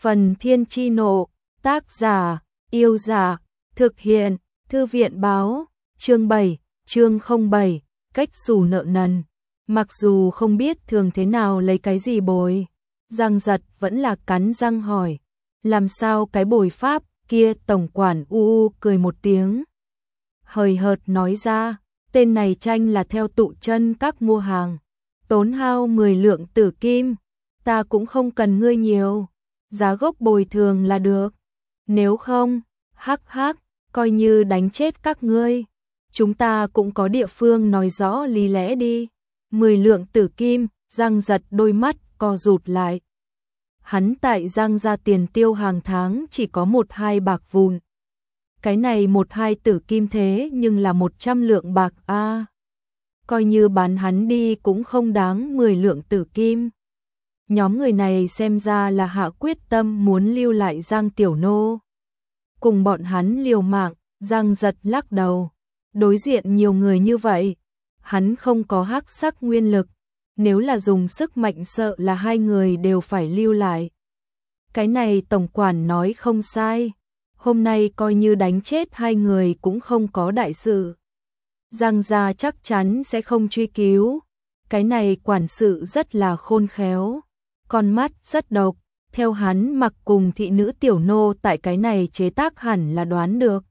Phần Thiên Chi Nộ, tác giả, Yêu Giả, thực hiện, Thư viện Báo, chương 7, chương 07, cách xù nợ nần. Mặc dù không biết thường thế nào lấy cái gì bồi, Giang Giật vẫn là cắn răng hỏi, làm sao cái bồi pháp kia? Tổng quản cười một tiếng, hời hợt nói ra, tên này tranh là theo tụ chân các mua hàng, tốn hao 10 lượng tử kim, ta cũng không cần ngươi nhiều, giá gốc bồi thường là được, nếu không, hắc, coi như đánh chết các ngươi, chúng ta cũng có địa phương nói rõ lý lẽ đi. 10 lượng tử kim, Giang Giật đôi mắt co rụt lại. Hắn tại Giang gia tiền tiêu hàng tháng chỉ có 1-2 bạc vụn. Cái này 1-2 tử kim thế nhưng là 100 lượng bạc a. Coi như bán hắn đi cũng không đáng 10 lượng tử kim. Nhóm người này xem ra là hạ quyết tâm muốn lưu lại Giang Tiểu Nô. Cùng bọn hắn liều mạng, Giang Giật lắc đầu. Đối diện nhiều người như vậy, hắn không có hắc sắc nguyên lực, nếu là dùng sức mạnh sợ là hai người đều phải lưu lại. Cái này tổng quản nói không sai, hôm nay coi như đánh chết hai người cũng không có đại sự. Giang gia chắc chắn sẽ không truy cứu, cái này quản sự rất là khôn khéo, con mắt rất độc, theo hắn mặc cùng thị nữ Tiểu Nô tại cái này chế tác hẳn là đoán được.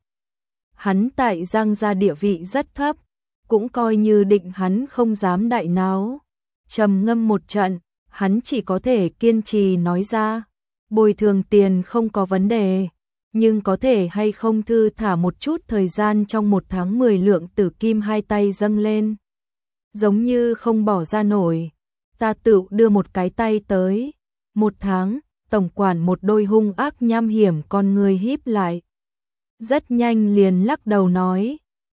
Hắn tại Giang gia địa vị rất thấp, cũng coi như định hắn không dám đại náo. Trầm ngâm một trận, hắn chỉ có thể kiên trì nói ra, bồi thường tiền không có vấn đề, nhưng có thể hay không thư thả một chút thời gian. Trong 1 tháng 10 lượng tử kim hai tay dâng lên, giống như không bỏ ra nổi, ta tự đưa một cái tay tới. 1 tháng, tổng quản một đôi hung ác nham hiểm con người híp lại. Rất nhanh liền lắc đầu nói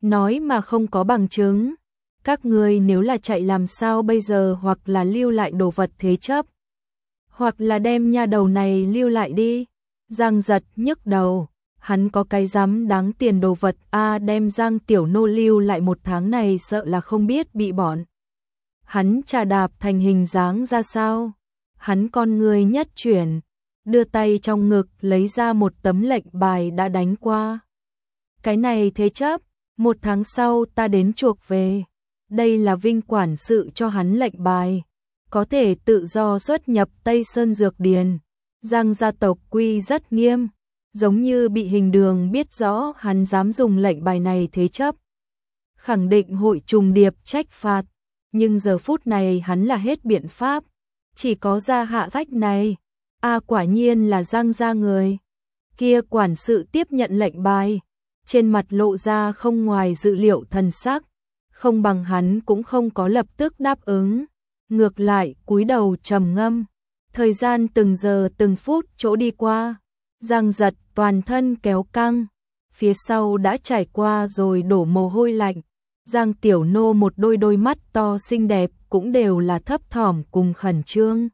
mà không có bằng chứng. Các ngươi nếu là chạy làm sao bây giờ, hoặc là lưu lại đồ vật thế chấp, hoặc là đem nha đầu này lưu lại đi. Giang Giật nhức đầu, hắn có cái dám đáng tiền đồ vật đem Giang Tiểu Nô lưu lại 1 tháng này sợ là không biết bị bọn hắn trà đạp thành hình dáng ra sao. Hắn con người nhất chuyển, đưa tay trong ngực lấy ra một tấm lệnh bài đã đánh qua. Cái này thế chấp, 1 tháng sau ta đến chuộc về. Đây là Vinh quản sự cho hắn lệnh bài, có thể tự do xuất nhập Tây Sơn Dược Điền. Giang gia tộc quy rất nghiêm, giống như bị hình đường biết rõ hắn dám dùng lệnh bài này thế chấp, khẳng định hội trùng điệp trách phạt, nhưng giờ phút này hắn là hết biện pháp, chỉ có ra hạ sách này. Quả nhiên là Giang gia người. Kia quản sự tiếp nhận lệnh bài, trên mặt lộ ra không ngoài dự liệu thần sắc, không bằng hắn cũng không có lập tức đáp ứng, ngược lại cúi đầu trầm ngâm. Thời gian từng giờ từng phút chỗ đi qua, Giang Giật toàn thân kéo căng, phía sau đã trải qua rồi đổ mồ hôi lạnh. Giang Tiểu Nô một đôi mắt to xinh đẹp cũng đều là thấp thỏm cùng khẩn trương.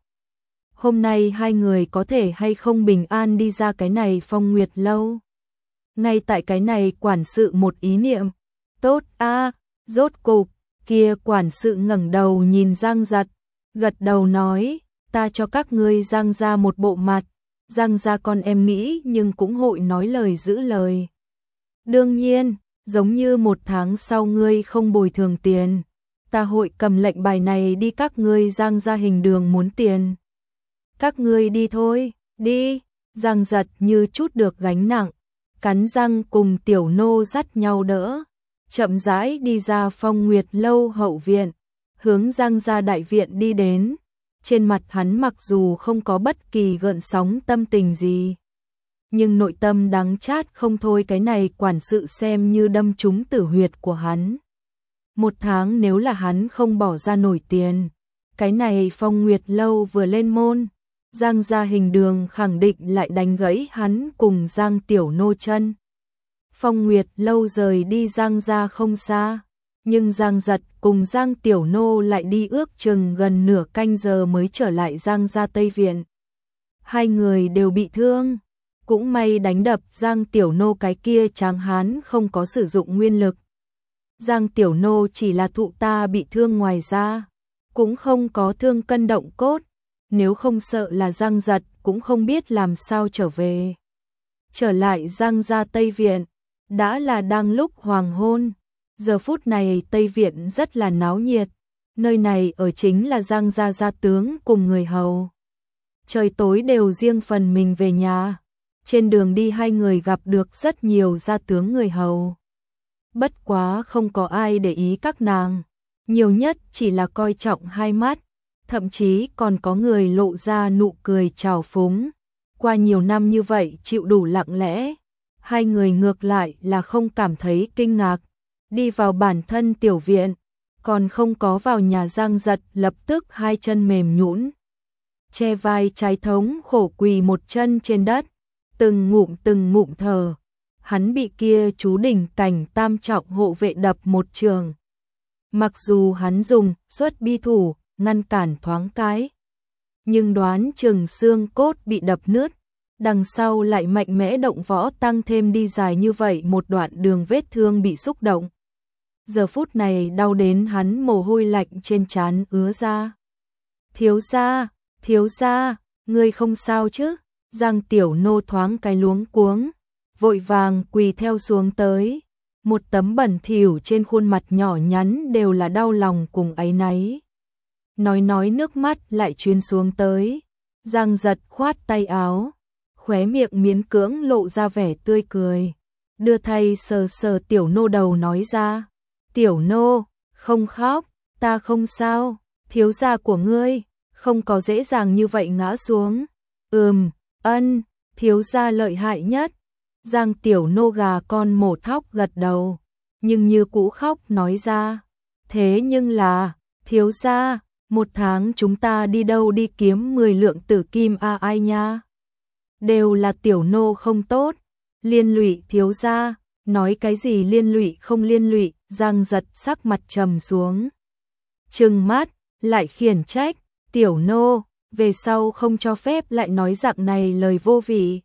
Hôm nay hai người có thể hay không bình an đi ra cái này Phong Nguyệt lâu. Ngay tại cái này quản sự một ý niệm, tốt rốt cục, kia quản sự ngẩng đầu nhìn Giang Giật, gật đầu nói, ta cho các ngươi Giang gia một bộ mặt, Giang gia con em nghĩ nhưng cũng hội nói lời giữ lời. Đương nhiên, giống như 1 tháng sau ngươi không bồi thường tiền, ta hội cầm lệnh bài này đi các ngươi Giang gia hình đường muốn tiền. Các ngươi đi thôi, đi. Giang Giật như chút được gánh nặng, cắn răng cùng Tiểu Nô dắt nhau đỡ, chậm rãi đi ra Phong Nguyệt lâu hậu viện, hướng Giang gia đại viện đi đến. Trên mặt hắn mặc dù không có bất kỳ gợn sóng tâm tình gì, nhưng nội tâm đắng chát không thôi. Cái này quản sự xem như đâm trúng tử huyệt của hắn. 1 tháng nếu là hắn không bỏ ra nổi tiền, cái này Phong Nguyệt lâu vừa lên môn, Giang gia hình đường khẳng định lại đánh gãy hắn cùng Giang Tiểu Nô chân. Phong Nguyệt lâu rời đi Giang gia không xa, nhưng Giang Giật cùng Giang Tiểu Nô lại đi ước chừng gần nửa canh giờ mới trở lại Giang gia Tây Viện. Hai người đều bị thương, cũng may đánh đập Giang Tiểu Nô cái kia tráng hán không có sử dụng nguyên lực. Giang Tiểu Nô chỉ là thụ ta bị thương, ngoài ra cũng không có thương cân động cốt, nếu không sợ là Giang Giật cũng không biết làm sao trở về. Trở lại Giang gia Tây Viện, đã là đang lúc hoàng hôn. Giờ phút này Tây Viện rất là náo nhiệt, nơi này ở chính là Giang gia gia tướng cùng người hầu. Trời tối đều riêng phần mình về nhà. Trên đường đi hai người gặp được rất nhiều gia tướng người hầu. Bất quá không có ai để ý các nàng, nhiều nhất chỉ là coi trọng hai mắt, thậm chí còn có người lộ ra nụ cười trào phúng. Qua nhiều năm như vậy chịu đủ lặng lẽ, hai người ngược lại là không cảm thấy kinh ngạc. Đi vào bản thân tiểu viện, còn không có vào nhà Giang Giật lập tức hai chân mềm nhũn, che vai trái thống khổ quỳ một chân trên đất, từng ngụm thở. Hắn bị kia chú đỉnh cảnh tam trọng hộ vệ đập một trường. Mặc dù hắn dùng xuất bi thủ ngăn cản thoáng cái, nhưng đoán chừng xương cốt bị đập nứt, đằng sau lại mạnh mẽ động võ tăng thêm đi dài như vậy một đoạn đường vết thương bị xúc động. Giờ phút này đau đến hắn mồ hôi lạnh trên trán ứa ra. Thiếu gia, ngươi không sao chứ? Giang Tiểu Nô thoáng cái luống cuống, vội vàng quỳ theo xuống tới. Một tấm bẩn thỉu trên khuôn mặt nhỏ nhắn đều là đau lòng cùng áy náy. Nói nước mắt lại chuyên xuống tới. Giang Giật khoát tay áo, khóe miệng miễn cưỡng lộ ra vẻ tươi cười. Đưa tay sờ sờ Tiểu Nô đầu nói ra. Tiểu Nô, không khóc, ta không sao, thiếu gia của ngươi, không có dễ dàng như vậy ngã xuống. Thiếu gia lợi hại nhất. Giang Tiểu Nô gà con mổ thóc gật đầu, nhưng như cũ khóc nói ra. Thế nhưng là, thiếu gia, một tháng chúng ta đi đâu đi kiếm 10 lượng tử kim ai nha. Đều là Tiểu Nô không tốt, liên lụy thiếu gia. Nói cái gì liên lụy không liên lụy, Giang Giật sắc mặt trầm xuống. Trừng mắt, lại khiển trách, Tiểu Nô, về sau không cho phép lại nói dạng này lời vô vị.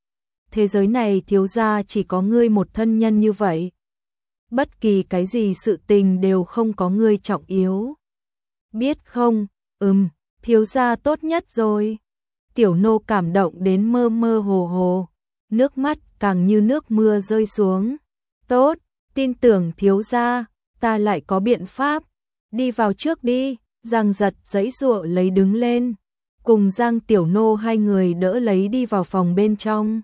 Thế giới này thiếu gia chỉ có ngươi một thân nhân như vậy. Bất kỳ cái gì sự tình đều không có ngươi trọng yếu. Biết không, thiếu gia tốt nhất rồi. Tiểu Nô cảm động đến mơ mơ hồ hồ, nước mắt càng như nước mưa rơi xuống. Tốt, tin tưởng thiếu gia, ta lại có biện pháp. Đi vào trước đi. Giang Giật giãy giụa lấy đứng lên, cùng Giang Tiểu Nô hai người đỡ lấy đi vào phòng bên trong.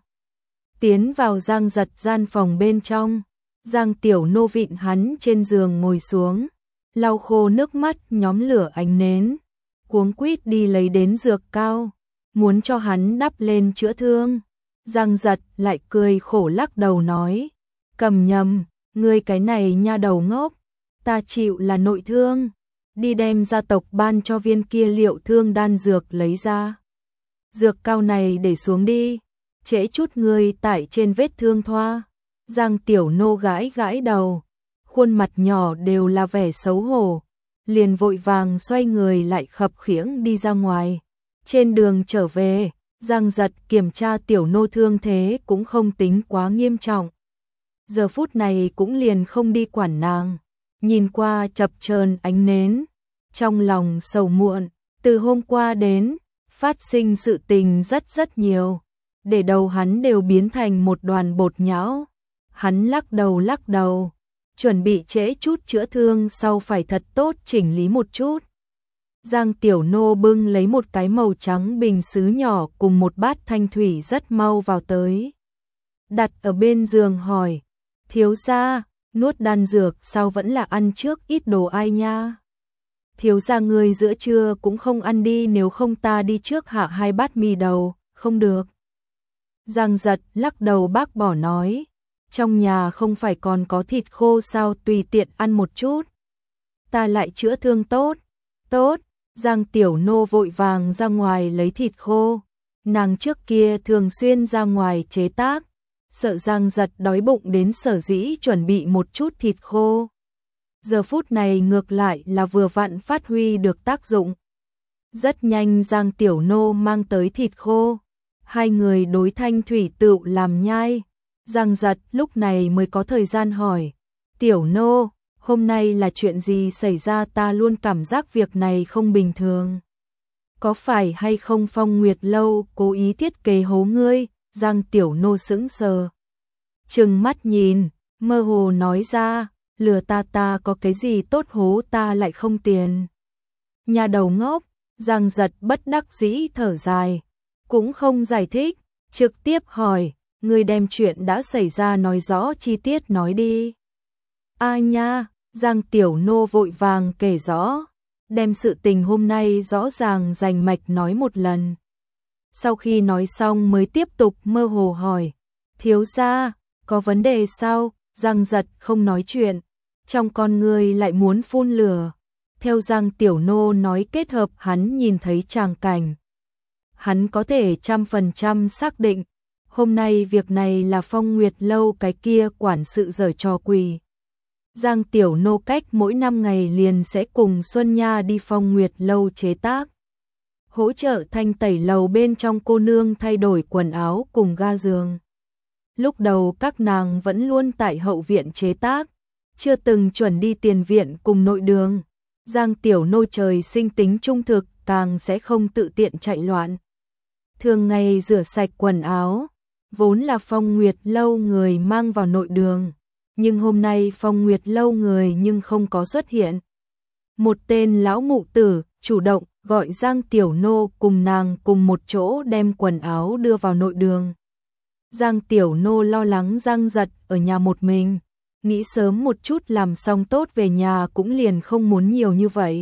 Tiến vào Giang Giật gian phòng bên trong, Giang Tiểu Nô vịn hắn trên giường ngồi xuống, lau khô nước mắt nhóm lửa ánh nến, cuống quýt đi lấy đến dược cao, muốn cho hắn đắp lên chữa thương. Giang Giật lại cười khổ lắc đầu nói, cầm nhầm, ngươi cái này nha đầu ngốc, ta chịu là nội thương. Đi đem gia tộc ban cho viên kia liệu thương đan dược lấy ra. Dược cao này để xuống đi, trễ chút ngươi tải trên vết thương thoa. Giang Tiểu Nô gãi gãi đầu, khuôn mặt nhỏ đều là vẻ xấu hổ, liền vội vàng xoay người lại khập khiễng đi ra ngoài. Trên đường trở về, Giang Giật kiểm tra Tiểu Nô thương thế cũng không tính quá nghiêm trọng. Giờ phút này cũng liền không đi quản nàng. Nhìn qua chập chờn ánh nến, trong lòng sầu muộn, từ hôm qua đến, phát sinh sự tình rất nhiều, để đầu hắn đều biến thành một đoàn bột nhão. Hắn lắc đầu, chuẩn bị trễ chút chữa thương sau phải thật tốt chỉnh lý một chút. Giang Tiểu Nô bưng lấy một cái màu trắng bình sứ nhỏ cùng một bát thanh thủy rất mau vào tới. Đặt ở bên giường hỏi, thiếu gia, nuốt đan dược sao vẫn là ăn trước ít đồ ai nha. Thiếu gia người giữa trưa cũng không ăn đi, nếu không ta đi trước hạ 2 bát mì đầu, không được. Giang Giật lắc đầu bác bỏ nói, trong nhà không phải còn có thịt khô sao, tùy tiện ăn một chút. Ta lại chữa thương tốt. Giang Tiểu Nô vội vàng ra ngoài lấy thịt khô. Nàng trước kia thường xuyên ra ngoài chế tác, sợ Giang Giật đói bụng đến sở dĩ chuẩn bị một chút thịt khô. Giờ phút này ngược lại là vừa vặn phát huy được tác dụng. Rất nhanh Giang Tiểu Nô mang tới thịt khô. Hai người đối thanh thủy tựu làm nhai. Giang Giật lúc này mới có thời gian hỏi, Tiểu Nô, hôm nay là chuyện gì xảy ra, ta luôn cảm giác việc này không bình thường. có phải hay không Phong Nguyệt Lâu cố ý thiết kế hố ngươi? Giang Tiểu Nô sững sờ, trừng mắt nhìn, mơ hồ nói ra, lừa ta có cái gì tốt hố ta lại không tiền. Nhà đầu ngốc, Giang Giật bất đắc dĩ thở dài, cũng không giải thích, trực tiếp hỏi, ngươi đem chuyện đã xảy ra nói rõ chi tiết nói đi. Nha, Giang Tiểu Nô vội vàng kể rõ, đem sự tình hôm nay rõ ràng rành mạch nói một lần. Sau khi nói xong mới tiếp tục mơ hồ hỏi, thiếu gia, có vấn đề sao? Giang Giật không nói chuyện, trong con người lại muốn phun lửa. Theo Giang Tiểu Nô nói kết hợp hắn nhìn thấy tràng cảnh, hắn có thể 100% xác định, hôm nay việc này là Phong Nguyệt Lâu cái kia quản sự giở trò quỷ. Giang Tiểu Nô cách mỗi 5 ngày liền sẽ cùng Xuân Nha đi Phong Nguyệt Lâu chế tác, hỗ trợ thanh tẩy lầu bên trong cô nương thay đổi quần áo cùng ga giường. Lúc đầu các nàng vẫn luôn tại hậu viện chế tác, chưa từng chuẩn đi tiền viện cùng nội đường. Giang Tiểu Nô trời sinh tính trung thực, càng sẽ không tự tiện chạy loạn. Thường ngày rửa sạch quần áo, vốn là Phong Nguyệt Lâu người mang vào nội đường, nhưng hôm nay Phong Nguyệt Lâu người nhưng không có xuất hiện. Một tên lão mụ tử chủ động gọi Giang Tiểu Nô cùng nàng cùng một chỗ đem quần áo đưa vào nội đường. Giang Tiểu Nô lo lắng Giang Giật ở nhà một mình, nghĩ sớm một chút làm xong tốt về nhà cũng liền không muốn nhiều như vậy.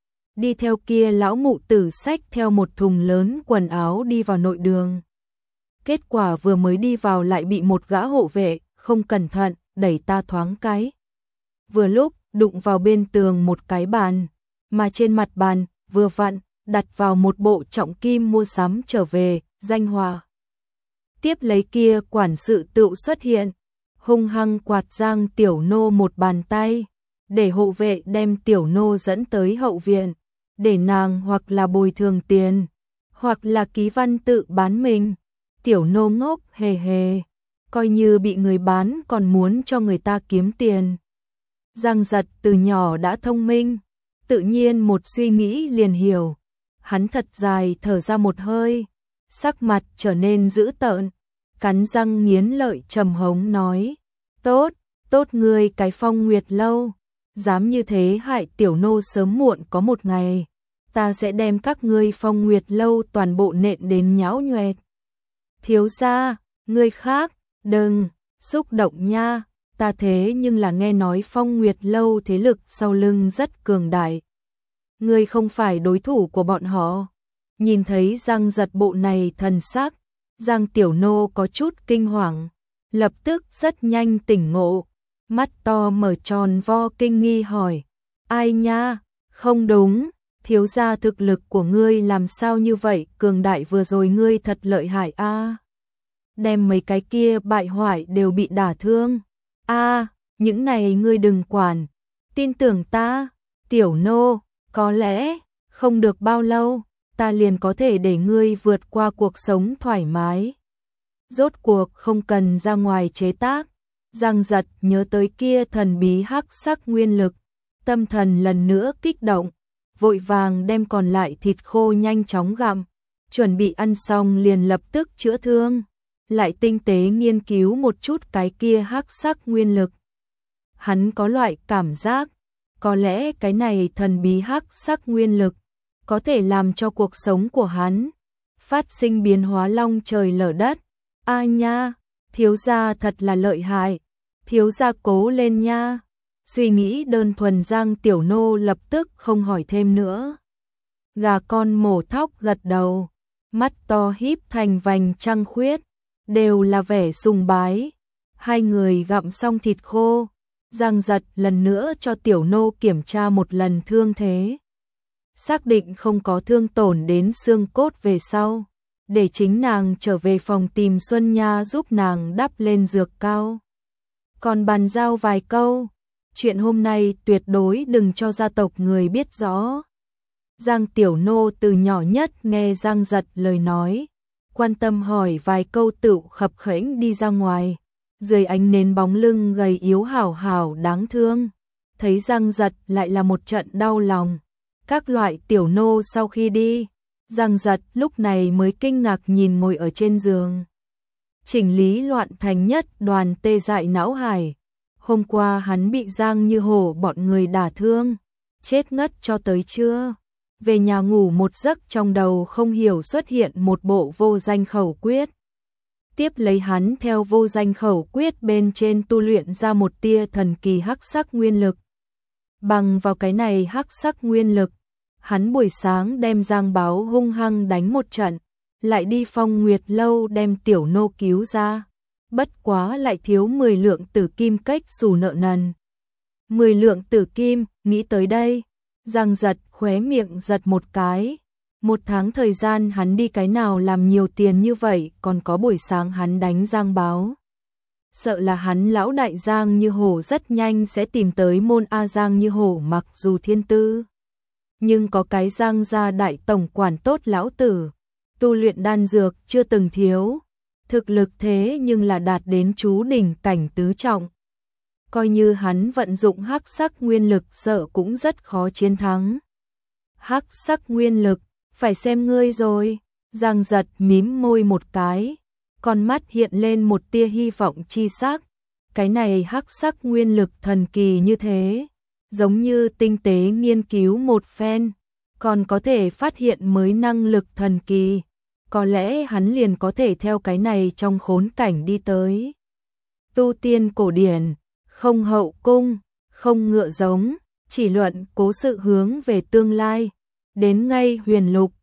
Đi theo kia lão mụ tử xách theo một thùng lớn quần áo đi vào nội đường. Kết quả vừa mới đi vào lại bị một gã hộ vệ không cẩn thận đẩy ta thoáng cái. Vừa lúc đụng vào bên tường một cái bàn, mà trên mặt bàn vừa vặn đặt vào một bộ trọng kim mua sắm trở về, danh hòa. Tiếp lấy kia quản sự tự xuất hiện, hung hăng quạt Giang Tiểu Nô một bàn tay, để hộ vệ đem Tiểu Nô dẫn tới hậu viện, để nàng hoặc là bồi thường tiền, hoặc là ký văn tự bán mình. Tiểu Nô ngốc hề hề, coi như bị người bán còn muốn cho người ta kiếm tiền. Giang Giật từ nhỏ đã thông minh, tự nhiên một suy nghĩ liền hiểu. Hắn thật dài thở ra một hơi, sắc mặt trở nên dữ tợn, cắn răng nghiến lợi trầm hống nói, tốt ngươi cái Phong Nguyệt Lâu, dám như thế hại Tiểu Nô sớm muộn có một ngày, ta sẽ đem các ngươi Phong Nguyệt Lâu toàn bộ nện đến nhão nhoẹt. Thiếu gia, ngươi khác, đừng, xúc động nha, ta thế nhưng là nghe nói Phong Nguyệt Lâu thế lực sau lưng rất cường đại. Ngươi không phải đối thủ của bọn họ. Nhìn thấy Giang Giật bộ này thần sắc, Giang Tiểu Nô có chút kinh hoàng, lập tức rất nhanh tỉnh ngộ, mắt to mở tròn vo kinh nghi hỏi, ai nha, không đúng, thiếu gia thực lực của ngươi làm sao như vậy, cường đại vừa rồi ngươi thật lợi hại a. Đem mấy cái kia bại hoại đều bị đả thương. Những này ngươi đừng quản, tin tưởng ta, Tiểu Nô, có lẽ không được bao lâu, ta liền có thể để ngươi vượt qua cuộc sống thoải mái. Rốt cuộc không cần ra ngoài chế tác. Giang Giật nhớ tới kia thần bí hắc sắc nguyên lực, tâm thần lần nữa kích động, vội vàng đem còn lại thịt khô nhanh chóng gặm, chuẩn bị ăn xong liền lập tức chữa thương, lại tinh tế nghiên cứu một chút cái kia hắc sắc nguyên lực. Hắn có loại cảm giác, có lẽ cái này thần bí hắc sắc nguyên lực có thể làm cho cuộc sống của hắn phát sinh biến hóa long trời lở đất. Nha, thiếu gia thật là lợi hại, thiếu gia cố lên nha. Suy nghĩ đơn thuần Giang Tiểu Nô lập tức không hỏi thêm nữa. Gà con mổ thóc gật đầu, mắt to híp thành vành trăng khuyết, đều là vẻ sùng bái. Hai người gặm xong thịt khô, Giang Giật lần nữa cho Tiểu Nô kiểm tra một lần thương thế. Xác định không có thương tổn đến xương cốt về sau, để chính nàng trở về phòng tìm Xuân Nha giúp nàng đắp lên dược cao. Còn bàn giao vài câu, chuyện hôm nay tuyệt đối đừng cho gia tộc người biết rõ. Giang Tiểu Nô từ nhỏ nhất nghe Giang Giật lời nói, quan tâm hỏi vài câu tựu khập khểnh đi ra ngoài. Dưới ánh nến bóng lưng gầy yếu hảo hảo đáng thương, thấy Giang Giật lại là một trận đau lòng. Các loại Tiểu Nô sau khi đi, Giang Giật lúc này mới kinh ngạc nhìn ngồi ở trên giường. Chỉnh lý loạn thành nhất đoàn tê dại não hải. Hôm qua hắn bị Giang Như Hổ bọn người đả thương, chết ngất cho tới trưa. Về nhà ngủ một giấc trong đầu không hiểu xuất hiện một bộ vô danh khẩu quyết. Tiếp lấy hắn theo vô danh khẩu quyết bên trên tu luyện ra một tia thần kỳ hắc sắc nguyên lực. Bằng vào cái này hắc sắc nguyên lực, hắn buổi sáng đem Giang Báo hung hăng đánh một trận, lại đi Phong Nguyệt lâu đem tiểu nô cứu ra. Bất quá lại thiếu 10 lượng tử kim cách xù nợ nần. 10 lượng tử kim, nghĩ tới đây, Giang Giật khóe miệng giật một cái. Một tháng thời gian hắn đi cái nào làm nhiều tiền như vậy, còn có buổi sáng hắn đánh Giang Báo. Sợ là hắn lão đại Giang Như Hổ rất nhanh sẽ tìm tới môn A Giang Như Hổ mặc dù thiên tư. Nhưng có cái Giang gia đại tổng quản tốt lão tử, tu luyện đan dược chưa từng thiếu. Thực lực thế nhưng là đạt đến chú đỉnh cảnh tứ trọng. Coi như hắn vận dụng hắc sắc nguyên lực sợ cũng rất khó chiến thắng. Hắc sắc nguyên lực, phải xem ngươi rồi. Giang Giật mím môi một cái, con mắt hiện lên một tia hy vọng chi sắc. Cái này hắc sắc nguyên lực thần kỳ như thế, giống như tinh tế nghiên cứu một phen, còn có thể phát hiện mới năng lực thần kỳ. Có lẽ hắn liền có thể theo cái này trong khốn cảnh đi tới. Tu tiên cổ điển, không hậu cung, không ngựa giống, chỉ luận cố sự hướng về tương lai. Đến ngay huyền lục,